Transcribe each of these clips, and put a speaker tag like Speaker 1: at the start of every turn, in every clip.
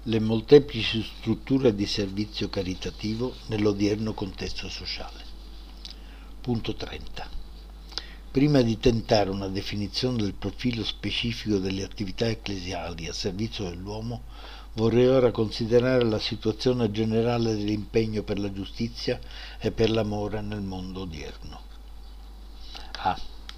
Speaker 1: Le molteplici strutture di servizio caritativo nell'odierno contesto sociale. Punto 30. Prima di tentare una definizione del profilo specifico delle attività ecclesiali a servizio dell'uomo, vorrei ora considerare la situazione generale dell'impegno per la giustizia e per l'amore nel mondo odierno. A.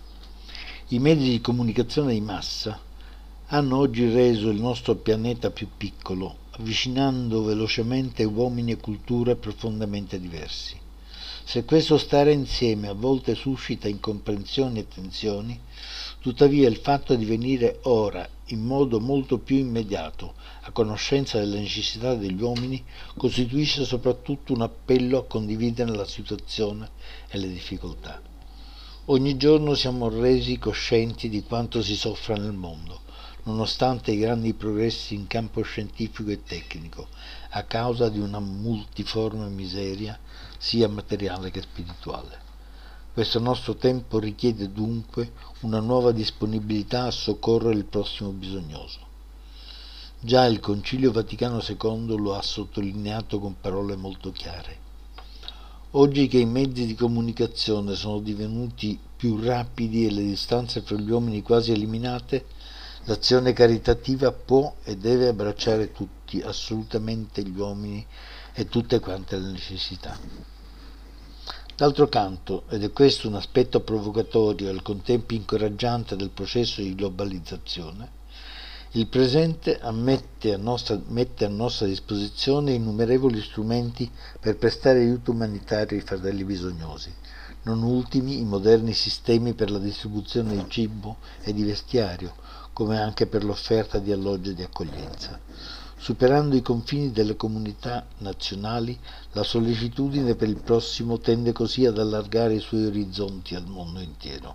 Speaker 1: I mezzi di comunicazione di massa hanno oggi reso il nostro pianeta più piccolo, avvicinando velocemente uomini e culture profondamente diversi. Se questo stare insieme a volte suscita incomprensioni e tensioni, tuttavia il fatto di venire ora, in modo molto più immediato, a conoscenza delle necessità degli uomini, costituisce soprattutto un appello a condividere la situazione e le difficoltà. Ogni giorno siamo resi coscienti di quanto si soffra nel mondo, nonostante i grandi progressi in campo scientifico e tecnico, a causa di una multiforme miseria, sia materiale che spirituale. Questo nostro tempo richiede dunque una nuova disponibilità a soccorrere il prossimo bisognoso. Già il Concilio Vaticano II lo ha sottolineato con parole molto chiare. Oggi che i mezzi di comunicazione sono divenuti più rapidi e le distanze fra gli uomini quasi eliminate, l'azione caritativa può e deve abbracciare tutti, assolutamente gli uomini e tutte quante le necessità. D'altro canto, ed è questo un aspetto provocatorio e al contempo incoraggiante del processo di globalizzazione, il presente mette a nostra disposizione innumerevoli strumenti per prestare aiuto umanitario ai fratelli bisognosi, non ultimi i moderni sistemi per la distribuzione di cibo e di vestiario, come anche per l'offerta di alloggio e di accoglienza. Superando i confini delle comunità nazionali, la sollecitudine per il prossimo tende così ad allargare i suoi orizzonti al mondo intero.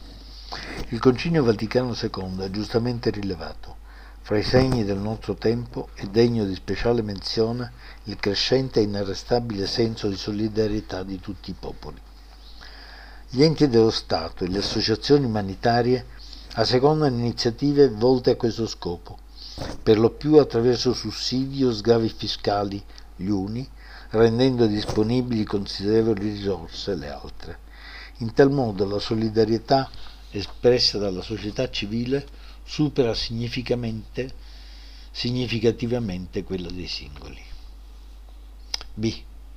Speaker 1: Il Concilio Vaticano II ha giustamente rilevato: fra i segni del nostro tempo è degno di speciale menzione il crescente e inarrestabile senso di solidarietà di tutti i popoli. Gli enti dello Stato e le associazioni umanitarie assecondano iniziative volte a questo scopo, per lo più attraverso sussidi o sgravi fiscali gli uni, rendendo disponibili considerevoli risorse le altre. In tal modo la solidarietà espressa dalla società civile supera significativamente quella dei singoli. B.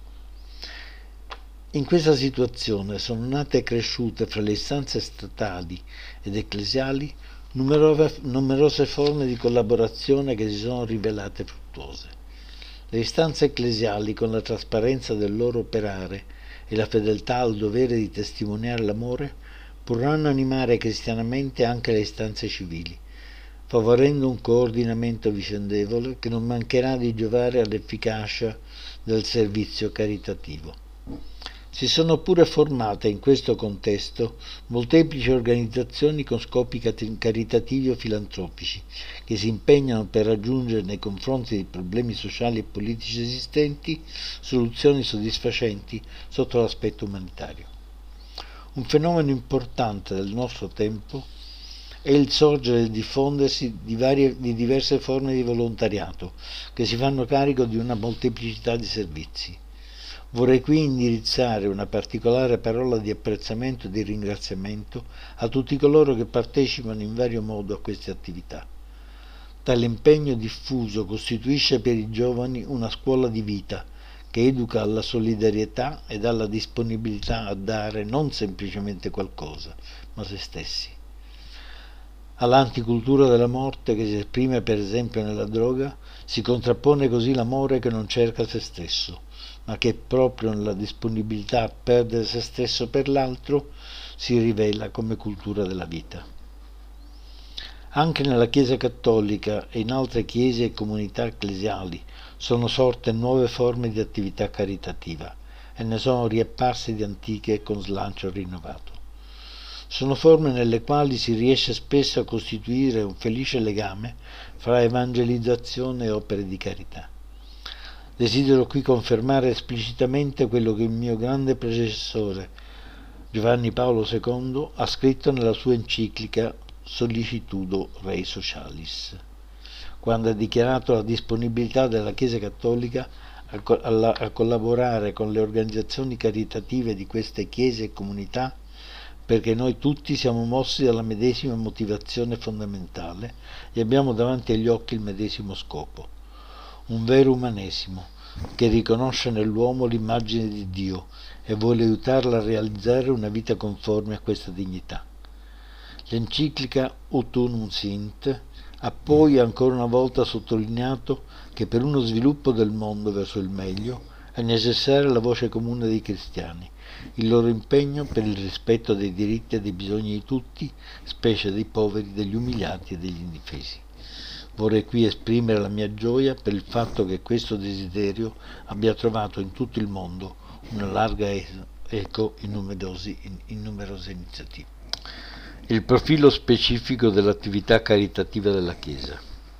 Speaker 1: In questa situazione sono nate e cresciute fra le istanze statali ed ecclesiali numerose forme di collaborazione che si sono rivelate fruttuose. Le istanze ecclesiali, con la trasparenza del loro operare e la fedeltà al dovere di testimoniare l'amore, potranno animare cristianamente anche le istanze civili, favorendo un coordinamento vicendevole che non mancherà di giovare all'efficacia del servizio caritativo. Si sono pure formate in questo contesto molteplici organizzazioni con scopi caritativi o filantropici che si impegnano per raggiungere nei confronti dei problemi sociali e politici esistenti soluzioni soddisfacenti sotto l'aspetto umanitario. Un fenomeno importante del nostro tempo è il sorgere e il diffondersi di diverse forme di volontariato che si fanno carico di una molteplicità di servizi. Vorrei qui indirizzare una particolare parola di apprezzamento e di ringraziamento a tutti coloro che partecipano in vario modo a queste attività. Tale impegno diffuso costituisce per i giovani una scuola di vita che educa alla solidarietà ed alla disponibilità a dare non semplicemente qualcosa, ma se stessi. All'anticultura della morte, che si esprime per esempio nella droga, si contrappone così l'amore che non cerca se stesso, ma che proprio nella disponibilità a perdere se stesso per l'altro si rivela come cultura della vita. Anche nella Chiesa cattolica e in altre chiese e comunità ecclesiali sono sorte nuove forme di attività caritativa e ne sono riapparse di antiche con slancio rinnovato. Sono forme nelle quali si riesce spesso a costituire un felice legame fra evangelizzazione e opere di carità. Desidero qui confermare esplicitamente quello che il mio grande predecessore, Giovanni Paolo II, ha scritto nella sua enciclica Sollicitudo Rei Socialis. quando ha dichiarato la disponibilità della Chiesa Cattolica a collaborare con le organizzazioni caritative di queste chiese e comunità, perché noi tutti siamo mossi dalla medesima motivazione fondamentale e abbiamo davanti agli occhi il medesimo scopo, un vero umanesimo che riconosce nell'uomo l'immagine di Dio e vuole aiutarla a realizzare una vita conforme a questa dignità. L'enciclica Ut Unum Sint ha poi ancora una volta sottolineato che per uno sviluppo del mondo verso il meglio è necessaria la voce comune dei cristiani, il loro impegno per il rispetto dei diritti e dei bisogni di tutti, specie dei poveri, degli umiliati e degli indifesi. Vorrei qui esprimere la mia gioia per il fatto che questo desiderio abbia trovato in tutto il mondo una larga eco in numerose iniziative. Il profilo specifico dell'attività caritativa della Chiesa.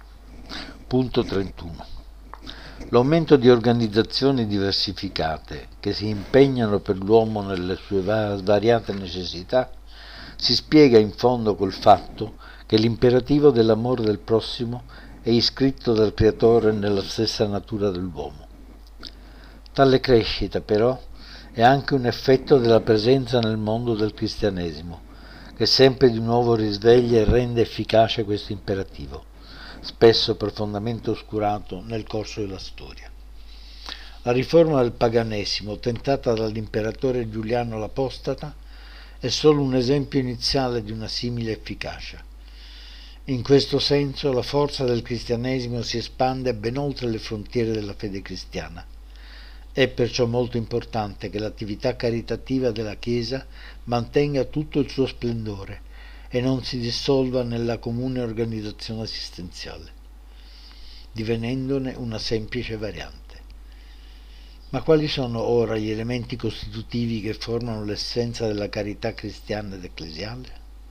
Speaker 1: Punto 31. L'aumento di organizzazioni diversificate che si impegnano per l'uomo nelle sue svariate necessità si spiega in fondo col fatto che l'imperativo dell'amore del prossimo è iscritto dal Creatore nella stessa natura dell'uomo. Tale crescita, però, è anche un effetto della presenza nel mondo del cristianesimo, che sempre di nuovo risveglia e rende efficace questo imperativo, spesso profondamente oscurato nel corso della storia. La riforma del paganesimo tentata dall'imperatore Giuliano l'Apostata è solo un esempio iniziale di una simile efficacia. In questo senso la forza del cristianesimo si espande ben oltre le frontiere della fede cristiana. È perciò molto importante che l'attività caritativa della Chiesa mantenga tutto il suo splendore e non si dissolva nella comune organizzazione assistenziale, divenendone una semplice variante. Ma quali sono ora gli elementi costitutivi che formano l'essenza della carità cristiana ed ecclesiale?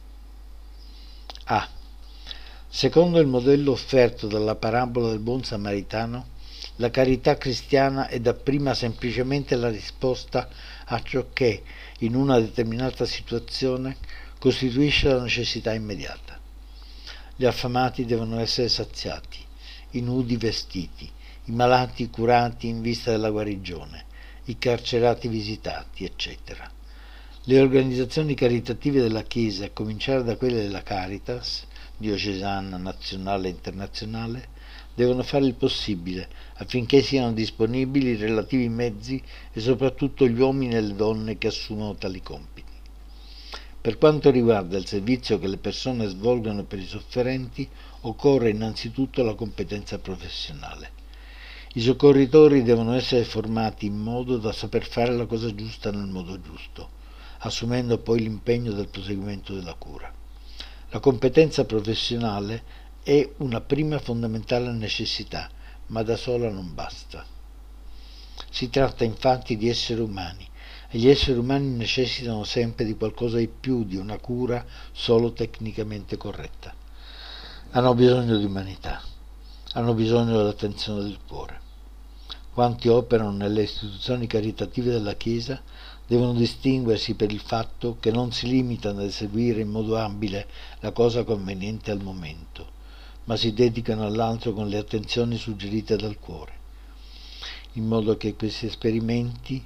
Speaker 1: A. Secondo il modello offerto dalla parabola del buon samaritano, la carità cristiana è dapprima semplicemente la risposta a ciò che, in una determinata situazione, costituisce la necessità immediata. Gli affamati devono essere saziati, i nudi vestiti, i malati curati in vista della guarigione, i carcerati visitati, eccetera. Le organizzazioni caritative della Chiesa, a cominciare da quelle della Caritas, diocesana, nazionale e internazionale, devono fare il possibile affinché siano disponibili i relativi mezzi e soprattutto gli uomini e le donne che assumono tali compiti. Per quanto riguarda il servizio che le persone svolgono per i sofferenti, occorre innanzitutto la competenza professionale. I soccorritori devono essere formati in modo da saper fare la cosa giusta nel modo giusto, assumendo poi l'impegno del proseguimento della cura. La competenza professionale è una prima fondamentale necessità, ma da sola non basta. Si tratta infatti di esseri umani, e gli esseri umani necessitano sempre di qualcosa di più di una cura solo tecnicamente corretta. Hanno bisogno di umanità, hanno bisogno dell'attenzione del cuore. Quanti operano nelle istituzioni caritative della Chiesa devono distinguersi per il fatto che non si limitano ad eseguire in modo abile la cosa conveniente al momento, ma si dedicano all'altro con le attenzioni suggerite dal cuore, in modo che questi esperimenti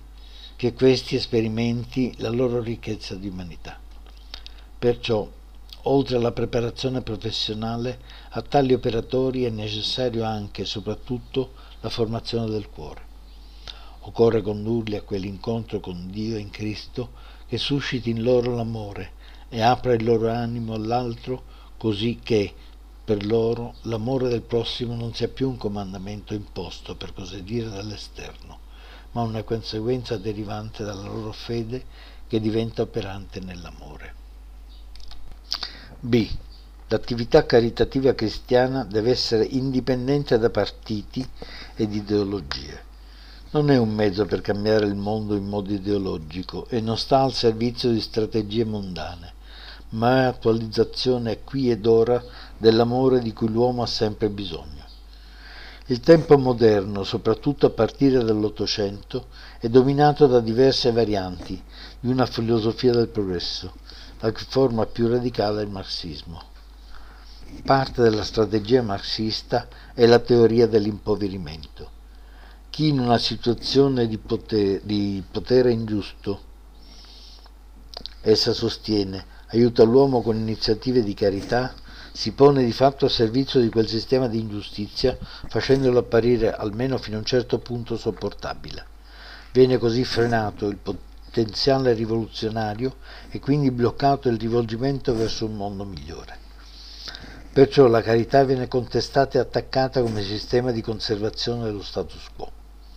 Speaker 1: la loro ricchezza di umanità. Perciò, oltre alla preparazione professionale, a tali operatori è necessario anche e soprattutto la formazione del cuore. Occorre condurli a quell'incontro con Dio in Cristo che susciti in loro l'amore e apra il loro animo all'altro, così che per loro l'amore del prossimo non sia più un comandamento imposto, per così dire, dall'esterno, ma una conseguenza derivante dalla loro fede che diventa operante nell'amore. B. L'attività caritativa cristiana deve essere indipendente da partiti ed ideologie. Non è un mezzo per cambiare il mondo in modo ideologico e non sta al servizio di strategie mondane, ma è attualizzazione qui ed ora dell'amore di cui l'uomo ha sempre bisogno. Il tempo moderno, soprattutto a partire dall'Ottocento, è dominato da diverse varianti di una filosofia del progresso, la cui forma più radicale è il marxismo. Parte della strategia marxista è la teoria dell'impoverimento. Chi in una situazione di potere ingiusto, essa sostiene, aiuta l'uomo con iniziative di carità, si pone di fatto a servizio di quel sistema di ingiustizia, facendolo apparire almeno fino a un certo punto sopportabile. Viene così frenato il potenziale rivoluzionario e quindi bloccato il rivolgimento verso un mondo migliore. Perciò la carità viene contestata e attaccata come sistema di conservazione dello status quo.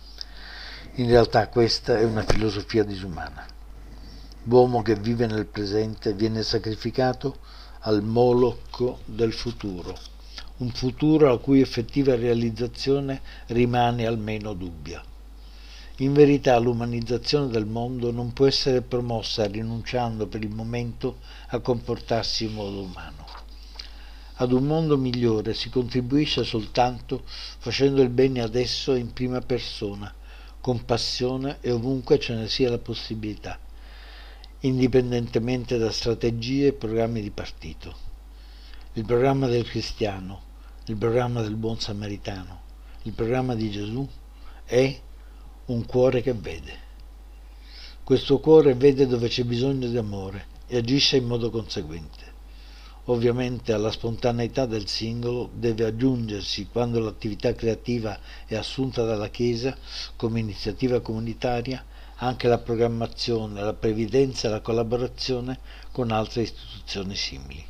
Speaker 1: In realtà questa è una filosofia disumana. L'uomo che vive nel presente viene sacrificato al Moloch del futuro, un futuro la cui effettiva realizzazione rimane almeno dubbia. In verità l'umanizzazione del mondo non può essere promossa rinunciando per il momento a comportarsi in modo umano. Ad un mondo migliore si contribuisce soltanto facendo il bene adesso in prima persona, con passione e ovunque ce ne sia la possibilità, indipendentemente da strategie e programmi di partito. Il programma del cristiano, il programma del buon samaritano, il programma di Gesù è un cuore che vede. Questo cuore vede dove c'è bisogno di amore e agisce in modo conseguente. Ovviamente alla spontaneità del singolo deve aggiungersi, quando l'attività creativa è assunta dalla Chiesa come iniziativa comunitaria, anche la programmazione, la previdenza e la collaborazione con altre istituzioni simili.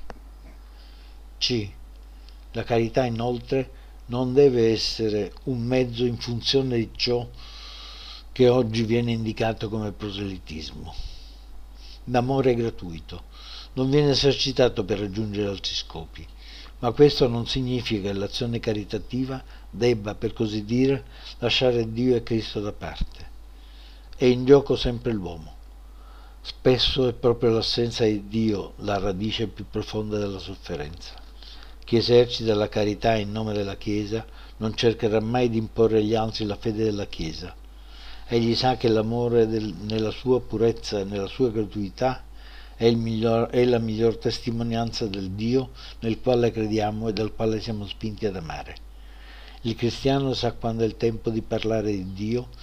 Speaker 1: C. La carità inoltre non deve essere un mezzo in funzione di ciò che oggi viene indicato come proselitismo. L'amore è gratuito, non viene esercitato per raggiungere altri scopi, ma questo non significa che l'azione caritativa debba, per così dire, lasciare Dio e Cristo da parte. È in gioco sempre l'uomo. Spesso è proprio l'assenza di Dio la radice più profonda della sofferenza. Chi esercita la carità in nome della Chiesa non cercherà mai di imporre agli altri la fede della Chiesa. Egli sa che l'amore nella sua purezza e nella sua gratuità è la miglior testimonianza del Dio nel quale crediamo e dal quale siamo spinti ad amare. Il cristiano sa quando è il tempo di parlare di Dio